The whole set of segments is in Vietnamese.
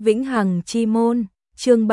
Vĩnh Hằng Chi Môn, chương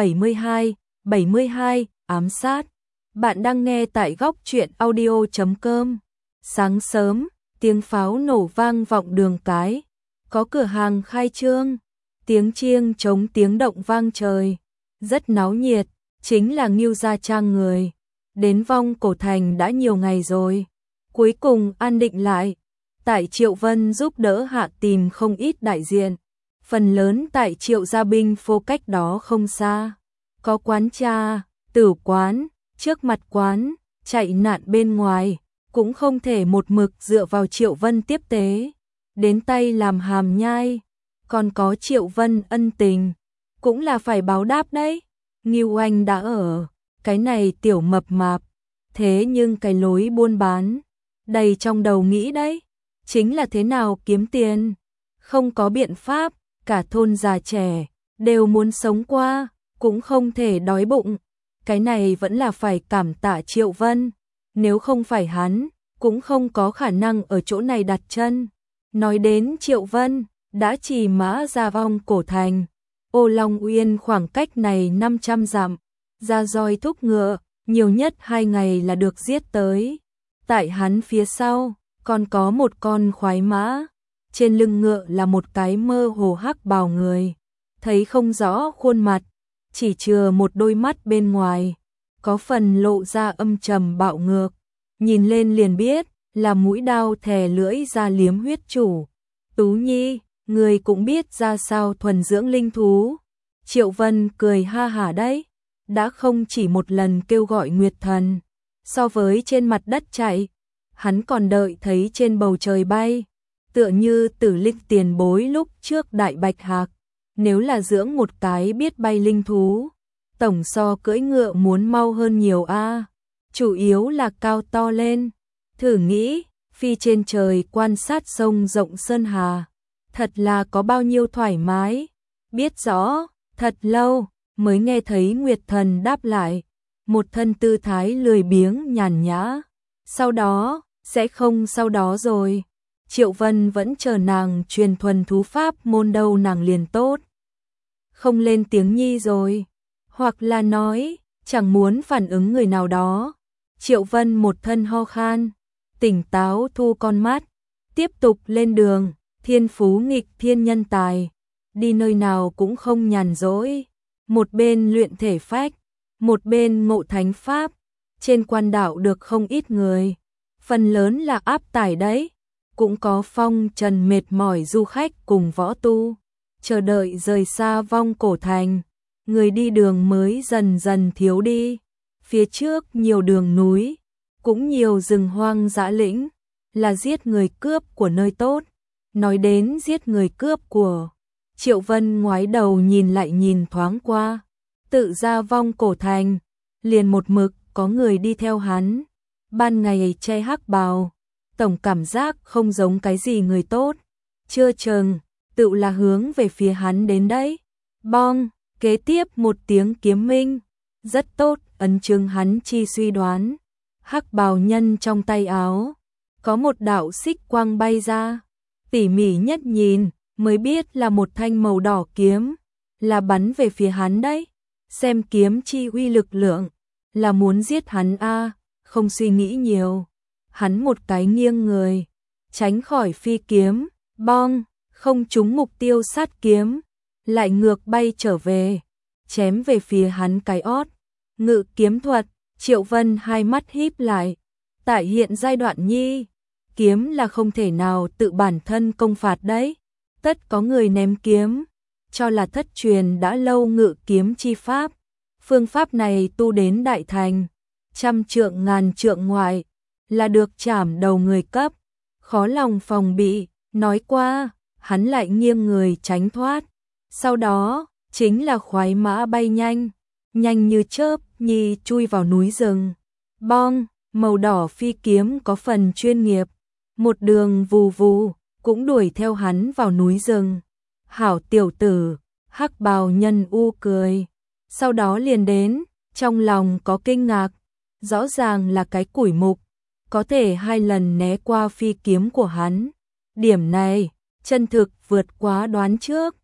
72, ám sát. Bạn đang nghe tại góc truyện audio.com. Sáng sớm, tiếng pháo nổ vang vọng đường cái, có cửa hàng khai trương, tiếng chiêng trống tiếng động vang trời, rất náo nhiệt, chính là Ngưu gia trang người. Đến Vong Cổ Thành đã nhiều ngày rồi, cuối cùng an định lại. Tại Triệu Vân giúp đỡ hạ tìm không ít đại diện, phần lớn tại Triệu gia binh phố cách đó không xa. Có quán trà, tử quán, trước mặt quán, chạy nạn bên ngoài, cũng không thể một mực dựa vào Triệu Vân tiếp tế, đến tay làm hàm nhai. Còn có Triệu Vân ân tình, cũng là phải báo đáp đấy. Ngưu Anh đã ở, cái này tiểu mập mạp, thế nhưng cái lối buôn bán, đầy trong đầu nghĩ đấy, chính là thế nào kiếm tiền. Không có biện pháp, cả thôn già trẻ, đều muốn sống qua, cũng không thể đói bụng. Cái này vẫn là phải cảm tạ Triệu Vân, nếu không phải hắn, cũng không có khả năng ở chỗ này đặt chân. Nói đến Triệu Vân, đã chỉ mã ra Vong Cổ Thành, Ô Long Uyên khoảng cách này 500 dặm, ra roi thúc ngựa, nhiều nhất 2 ngày là được giết tới. Tại hắn phía sau, còn có một con khoái mã, trên lưng ngựa là một cái mơ hồ hắc bào người, thấy không rõ khuôn mặt, chỉ chừa một đôi mắt bên ngoài, có phần lộ ra âm trầm bạo ngược, nhìn lên liền biết là mũi đao thè lưỡi ra liếm huyết chủ. Tú Nhi, người cũng biết ra sao thuần dưỡng linh thú. Triệu Vân cười ha hả đấy, đã không chỉ một lần kêu gọi Nguyệt Thần, so với trên mặt đất chạy, hắn còn đợi thấy trên bầu trời bay, tựa như Tử Linh tiền bối lúc trước Đại Bạch Hạc, nếu là dưỡng một cái biết bay linh thú, tổng so cưỡi ngựa muốn mau hơn nhiều a. Chủ yếu là cao to lên, thử nghĩ, phi trên trời quan sát sông rộng sơn hà, thật là có bao nhiêu thoải mái. Biết rõ, thật lâu mới nghe thấy Nguyệt Thần đáp lại, một thân tư thái lười biếng nhàn nhã. Sau đó, sẽ không sau đó rồi. Triệu Vân vẫn chờ nàng truyền thuần thú pháp môn đâu nàng liền tốt. Không lên tiếng nhi rồi, hoặc là nói, chẳng muốn phản ứng người nào đó. Triệu Vân một thân ho khan, tỉnh táo thu con mắt, tiếp tục lên đường, thiên phú nghịch thiên nhân tài, đi nơi nào cũng không nhàn rỗi, một bên luyện thể phách, một bên ngộ thánh pháp, trên quan đảo được không ít người, phần lớn là áp tải đấy, cũng có phong trần mệt mỏi du khách cùng võ tu, chờ đợi rời xa Vong Cổ Thành, người đi đường mới dần dần thiếu đi, phía trước nhiều đường núi, cũng nhiều rừng hoang dã lĩnh, là giết người cướp của nơi tốt. Nói đến giết người cướp của, Triệu Vân ngoái đầu nhìn lại nhìn thoáng qua, tự ra Vong Cổ Thành, liền một mực có người đi theo hắn, ban ngày che hắc bào, tổng cảm giác không giống cái gì người tốt, chưa chừng, tự là hướng về phía hắn đến đấy. Bong, kế tiếp một tiếng kiếm minh, rất tốt, ấn chứng hắn chi suy đoán. Hắc bào nhân trong tay áo, có một đạo xích quang bay ra, tỉ mỉ nhất nhìn, mới biết là một thanh màu đỏ kiếm, là bắn về phía hắn đấy. Xem kiếm chi uy lực lượng, là muốn giết hắn a, không suy nghĩ nhiều. Hắn một cái nghiêng người, tránh khỏi phi kiếm, bong, không trúng mục tiêu sát kiếm, lại ngược bay trở về, chém về phía hắn cái ót. Ngự kiếm thuật, Triệu Vân hai mắt híp lại, tại hiện giai đoạn nhi, kiếm là không thể nào tự bản thân công phạt đấy, tất có người ném kiếm, cho là thất truyền đã lâu ngự kiếm chi pháp. Phương pháp này tu đến đại thành, trăm trượng ngàn trượng ngoại, là được chảm đầu người cấp, khó lòng phòng bị. Nói qua, hắn lại nghiêng người tránh thoát, sau đó, chính là khoái mã bay nhanh, nhanh như chớp nhi chui vào núi rừng. Bong, màu đỏ phi kiếm có phần chuyên nghiệp, một đường vù vù, cũng đuổi theo hắn vào núi rừng. Hảo tiểu tử, hắc bào nhân u cười, sau đó liền đến, trong lòng có kinh ngạc, rõ ràng là cái củi mục, có thể 2 lần né qua phi kiếm của hắn. Điểm này, chân thực vượt quá đoán trước.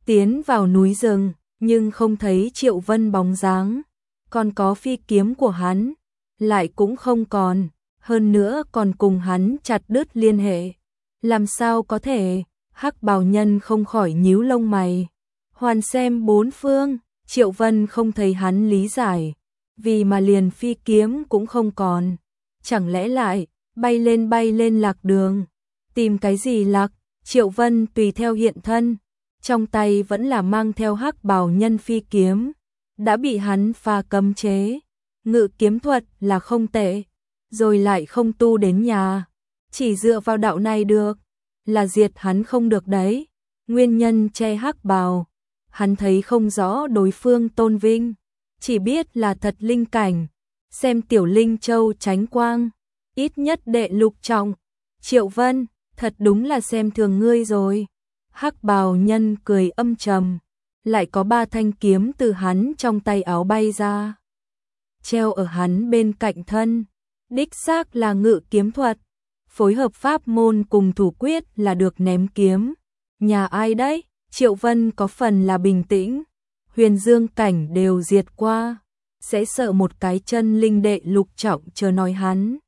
tiến vào núi rừng, nhưng không thấy Triệu Vân bóng dáng, còn có phi kiếm của hắn, lại cũng không còn, hơn nữa còn cùng hắn chặt đứt liên hệ. Làm sao có thể? Hắc bào nhân không khỏi nhíu lông mày. Hoàn xem bốn phương, Triệu Vân không thấy hắn lý giải, vì mà liền phi kiếm cũng không còn. Chẳng lẽ lại bay lên lạc đường, tìm cái gì lạc? Triệu Vân tùy theo hiện thân, trong tay vẫn là mang theo hắc bào nhân phi kiếm, đã bị hắn phá cấm chế. Ngự kiếm thuật là không tệ, rồi lại không tu đến nhà, chỉ dựa vào đạo này được, là diệt hắn không được đấy. Nguyên nhân che hắc bào, hắn thấy không rõ đối phương tôn vinh, chỉ biết là thật linh cảnh, xem tiểu linh châu tránh quang, ít nhất đệ lục trọng. Triệu Vân, thật đúng là xem thường ngươi rồi. Hắc bào nhân cười âm trầm, lại có 3 thanh kiếm từ hắn trong tay áo bay ra, treo ở hắn bên cạnh thân. Đích xác là ngự kiếm thuật, phối hợp pháp môn cùng thủ quyết là được ném kiếm. Nhà ai đấy? Triệu Vân có phần là bình tĩnh, huyền dương cảnh đều diệt qua, sẽ sợ một cái chân linh đệ lục trọng chờ nói hắn.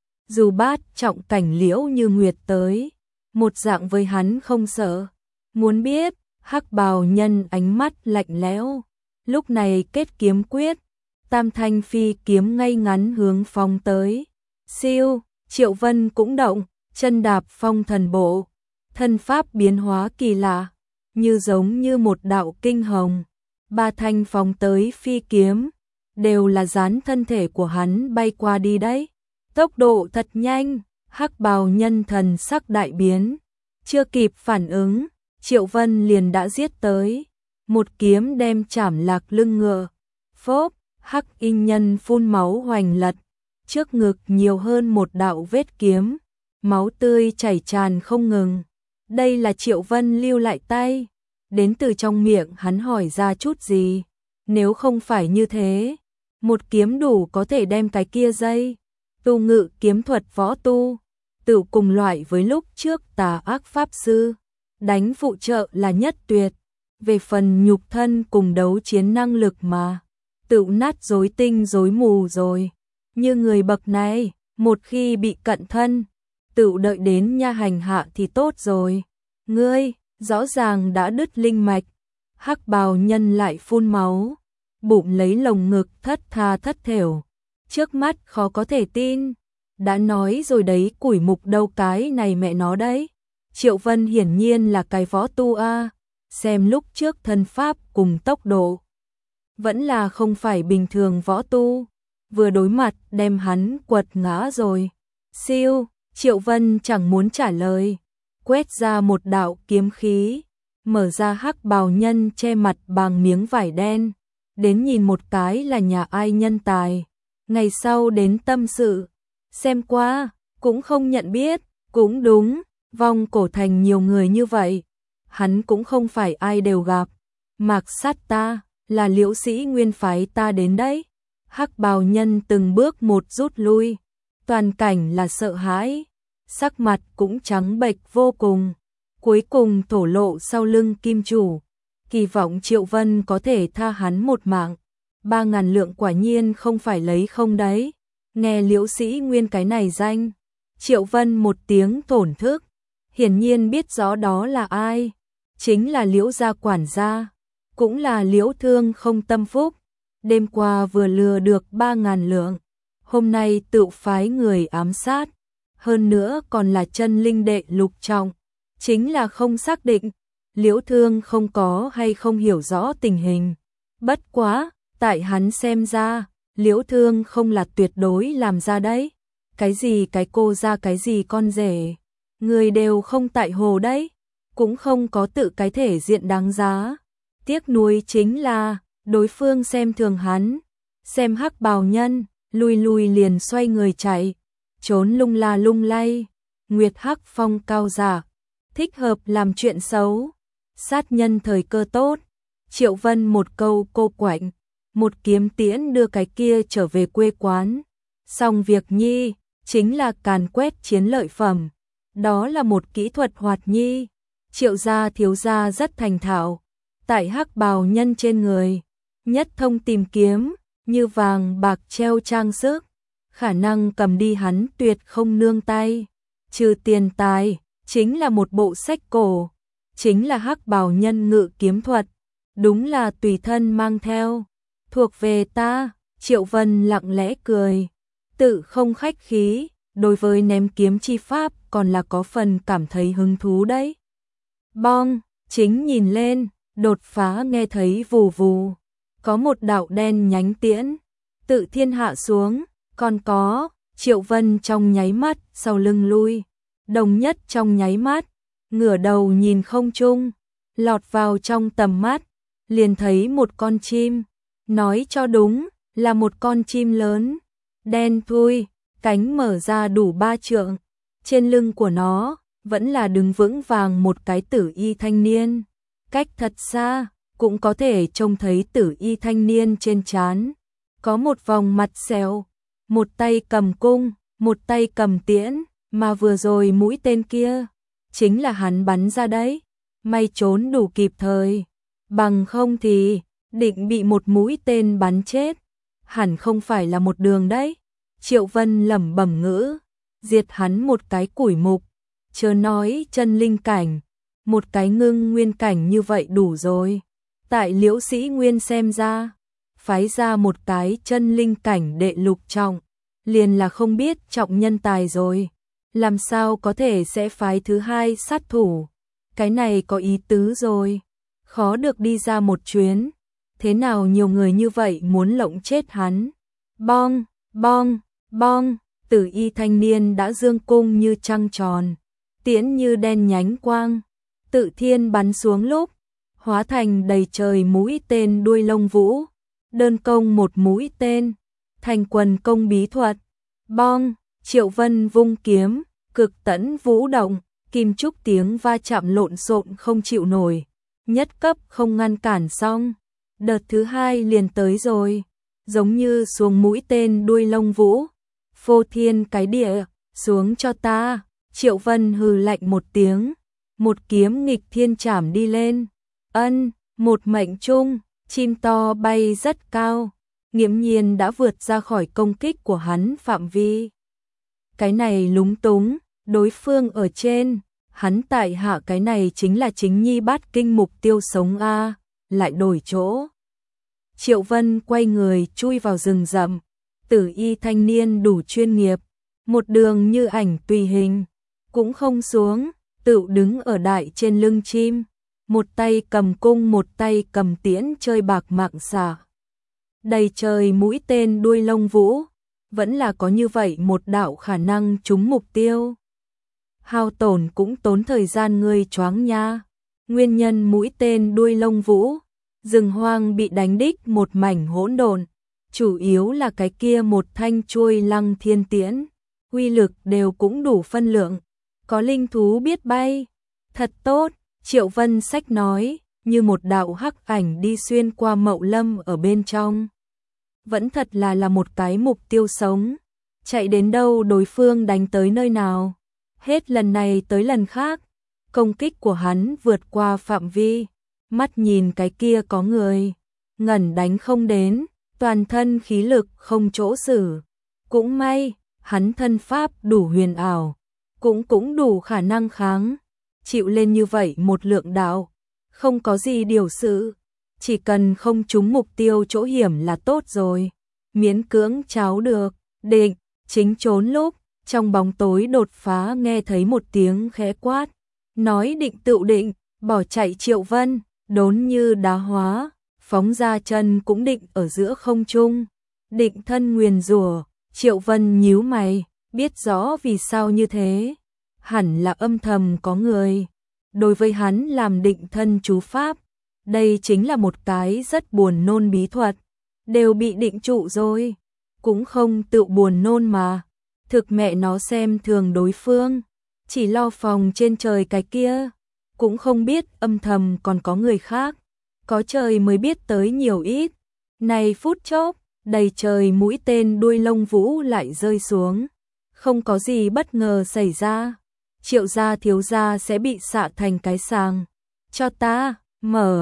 Dù bát trọng cảnh Liễu Như Nguyệt tới, một dạng với hắn không sợ. Muốn biết, hắc bào nhân ánh mắt lạnh lẽo, lúc này kết kiếm quyết, tam thanh phi kiếm ngay ngắn hướng phong tới. Siêu, Triệu Vân cũng động, chân đạp phong thần bộ, thân pháp biến hóa kỳ lạ, như giống như một đạo kinh hồng. 3 thanh phong tới phi kiếm, đều là dán thân thể của hắn bay qua đi đấy. Tốc độ thật nhanh, hắc bào nhân thần sắc đại biến, chưa kịp phản ứng, Triệu Vân liền đã giết tới, một kiếm đem chảm lạc lưng ngựa. Phốp, hắc y nhân phun máu hoành lật, trước ngực nhiều hơn một đạo vết kiếm, máu tươi chảy tràn không ngừng. Đây là Triệu Vân lưu lại tay, đến từ trong miệng hắn hỏi ra chút gì, nếu không phải như thế, một kiếm đủ có thể đem cái kia dây. Tu ngự kiếm thuật võ tu, tự cùng loại với lúc trước tà ác pháp sư, đánh phụ trợ là nhất tuyệt, về phần nhục thân cùng đấu chiến năng lực mà, tự nát rối tinh rối mù rồi. Như người bậc này, một khi bị cận thân, tự đợi đến nha hành hạ thì tốt rồi. Ngươi, rõ ràng đã đứt linh mạch. Hắc bào nhân lại phun máu, bụng lấy lồng ngực thất tha thất thểu. Trước mắt khó có thể tin, đã nói rồi đấy, củi mục đâu cái này mẹ nó đấy. Triệu Vân hiển nhiên là cái võ tu a, xem lúc trước thân pháp cùng tốc độ, vẫn là không phải bình thường võ tu, vừa đối mặt đem hắn quật ngã rồi. Siêu, Triệu Vân chẳng muốn trả lời, quét ra một đạo kiếm khí, mở ra hắc bào nhân che mặt bằng miếng vải đen, đến nhìn một cái là nhà ai nhân tài. Ngày sau đến tâm sự, xem qua, cũng không nhận biết, cũng đúng, vong cổ thành nhiều người như vậy, hắn cũng không phải ai đều gặp. Mạc sát ta, là Liễu sĩ nguyên phái ta đến đấy. Hắc bào nhân từng bước một rút lui, toàn cảnh là sợ hãi, sắc mặt cũng trắng bệch vô cùng, cuối cùng thổ lộ sau lưng kim chủ, kỳ vọng Triệu Vân có thể tha hắn một mạng. 3.000 lượng quả nhiên không phải lấy không đấy. Nghe Liễu sĩ nguyên cái này danh, Triệu Vân một tiếng thổn thức, hiển nhiên biết rõ đó là ai, chính là Liễu gia quản gia, cũng là Liễu Thương không tâm phúc, đêm qua vừa lừa được 3.000 lượng, hôm nay tự phái người ám sát, hơn nữa còn là chân linh đệ lục trọng, chính là không xác định, Liễu Thương không có hay không hiểu rõ tình hình. Bất quá, tại hắn xem ra, Liễu Thương không là tuyệt đối làm ra đấy. Cái gì cái cô ra cái gì con rể, người đều không tại hồ đấy, cũng không có tự cái thể diện đáng giá. Tiếc nuối chính là, đối phương xem thường hắn, xem hắc bào nhân, lui liền xoay người chạy, trốn lung la lung lay. Nguyệt Hắc phong cao giả, thích hợp làm chuyện xấu, sát nhân thời cơ tốt. Triệu Vân một câu cô quạnh, một kiếm tiễn đưa cái kia trở về quê quán. Xong việc nhi, chính là càn quét chiến lợi phẩm. Đó là một kỹ thuật hoạt nhi. Triệu gia thiếu gia rất thành thạo, tại hắc bào nhân trên người, nhất thông tìm kiếm, như vàng bạc treo trang sức, khả năng cầm đi hắn tuyệt không nương tay, trừ tiền tài, chính là một bộ sách cổ, chính là hắc bào nhân ngự kiếm thuật, đúng là tùy thân mang theo, thuộc về ta. Triệu Vân lặng lẽ cười, tự không khách khí, đối với ném kiếm chi pháp còn là có phần cảm thấy hứng thú đấy. Bong, chính nhìn lên, đột phá nghe thấy vù vù, có một đạo đen nhánh tiễn, tự thiên hạ xuống, còn có, Triệu Vân trong nháy mắt, sau lưng lui, đồng nhất trong nháy mắt, ngửa đầu nhìn không trung, lọt vào trong tầm mắt, liền thấy một con chim, nói cho đúng, là một con chim lớn, đen thui, cánh mở ra đủ 3 trượng, trên lưng của nó, vẫn là đứng vững vàng một cái tử y thanh niên, cách thật xa, cũng có thể trông thấy tử y thanh niên trên trán, có một vòng mặt sẹo, một tay cầm cung, một tay cầm tiễn, mà vừa rồi mũi tên kia, chính là hắn bắn ra đấy, may trốn đủ kịp thời, bằng không thì, định bị một mũi tên bắn chết, hẳn không phải là một đường đấy. Triệu Vân lẩm bẩm ngữ, diệt hắn một cái củi mục, chớ nói chân linh cảnh, một cái ngưng nguyên cảnh như vậy đủ rồi. Tại Liễu Sĩ Nguyên xem ra, phái ra một cái chân linh cảnh đệ lục trọng, liền là không biết trọng nhân tài rồi, làm sao có thể sẽ phái thứ hai sát thủ, cái này có ý tứ rồi, khó được đi ra một chuyến, thế nào nhiều người như vậy muốn lộng chết hắn. Bong, bong, bong, tử y thanh niên đã dương cung như trăng tròn, tiễn như đen nhánh quang, tự thiên bắn xuống lúc, hóa thành đầy trời mũi tên đuôi lông vũ, đơn công một mũi tên, thành quần công bí thuật. Bong, Triệu Vân vung kiếm, cực tẫn vũ động, kim trúc tiếng va chạm lộn xộn không chịu nổi, nhất cấp không ngăn cản xong, đợt thứ hai liền tới rồi, giống như xuống mũi tên đuôi lông vũ, phô thiên cái địa, xuống cho ta. Triệu Vân hừ lạnh một tiếng, một kiếm nghịch thiên chảm đi lên, một mệnh trung, chim to bay rất cao, nghiễm nhiên đã vượt ra khỏi công kích của hắn phạm vi. Cái này lúng túng, đối phương ở trên, hắn tại hạ, cái này chính là chính nhi bát kinh mục tiêu sống a, lại đổi chỗ. Triệu Vân quay người chui vào rừng rậm, tử y thanh niên đủ chuyên nghiệp, một đường như ảnh tùy hình, cũng không xuống, tự đứng ở đại trên lưng chim, một tay cầm cung một tay cầm tiễn chơi bạc mạng xả. Đầy trời mũi tên đuôi lông vũ, vẫn là có như vậy một đạo khả năng trúng mục tiêu. Hao tổn cũng tốn thời gian ngươi choáng nha. Nguyên nhân mũi tên đuôi lông vũ, rừng hoang bị đánh đích một mảnh hỗn độn, chủ yếu là cái kia một thanh chuôi lăng thiên tiễn, uy lực đều cũng đủ phân lượng, có linh thú biết bay. Thật tốt, Triệu Vân sách nói, như một đạo hắc ảnh đi xuyên qua Mậu Lâm ở bên trong. Vẫn thật là một cái mục tiêu sống, chạy đến đâu đối phương đánh tới nơi nào. Hết lần này tới lần khác, công kích của hắn vượt qua phạm vi, mắt nhìn cái kia có người, ngẩn đánh không đến, toàn thân khí lực không chỗ sử. Cũng may, hắn thân pháp đủ huyền ảo, cũng đủ khả năng kháng, chịu lên như vậy một lượng đạo, không có gì điều sự, chỉ cần không trúng mục tiêu chỗ hiểm là tốt rồi, miễn cưỡng cháo được. Định, chính trốn lúc, trong bóng tối đột phá nghe thấy một tiếng khẽ quát, nói định tựu định, bỏ chạy Triệu Vân, đốn như đá hóa, phóng ra chân cũng định ở giữa không trung, định thân nguyền rủa. Triệu Vân nhíu mày, biết rõ vì sao như thế, hẳn là âm thầm có người đối với hắn làm định thân chú pháp, đây chính là một cái rất buồn nôn bí thuật, đều bị định trụ rồi, cũng không tự buồn nôn mà, thực mẹ nó xem thường đối phương, chỉ lo phòng trên trời cái kia, cũng không biết âm thầm còn có người khác, có trời mới biết tới nhiều ít. Này phút chốc, đầy trời mũi tên đuôi lông vũ lại rơi xuống, không có gì bất ngờ xảy ra, Triệu gia thiếu gia sẽ bị xạ thành cái sàng. Cho ta, mở.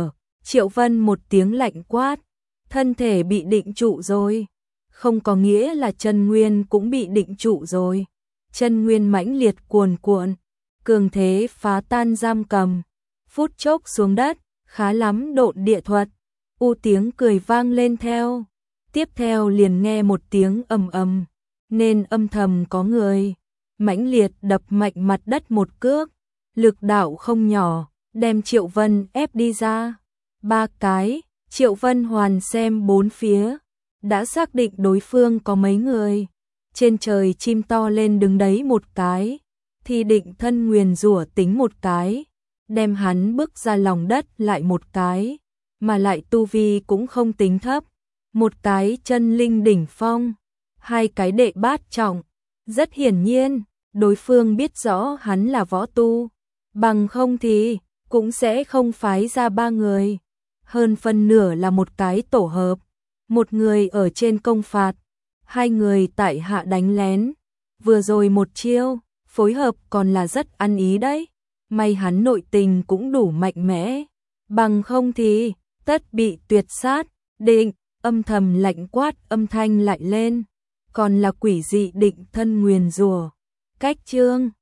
Triệu Vân một tiếng lạnh quát, thân thể bị định trụ rồi. Không có nghĩa là chân nguyên cũng bị định trụ rồi. Chân nguyên mãnh liệt cuồn cuộn, cường thế phá tan giam cầm, phút chốc xuống đất, khá lắm độn địa thuật. U tiếng cười vang lên theo. Tiếp theo liền nghe một tiếng ầm ầm, nên âm thầm có người mãnh liệt đập mạnh mặt đất một cước, lực đạo không nhỏ, đem Triệu Vân ép đi ra. 3 cái, Triệu Vân hoàn xem bốn phía, đã xác định đối phương có mấy người. Trên trời chim to lên đứng đấy một cái, thì định thân nguyền rủa tính một cái, đem hắn bước ra lòng đất lại một cái, mà lại tu vi cũng không tính thấp. Một cái chân linh đỉnh phong, 2 cái đệ bát trọng. Rất hiển nhiên, đối phương biết rõ hắn là võ tu, bằng không thì cũng sẽ không phái ra 3 người. Hơn phân nửa là một cái tổ hợp, một người ở trên công phạt, 2 người tại hạ đánh lén. Vừa rồi một chiêu, phối hợp còn là rất ăn ý đấy. May hắn nội tình cũng đủ mạnh mẽ, bằng không thì tất bị tuyệt sát. Định, âm thầm lạnh quát âm thanh lại lên, còn là quỷ dị định thân nguyền rủa. Cách chương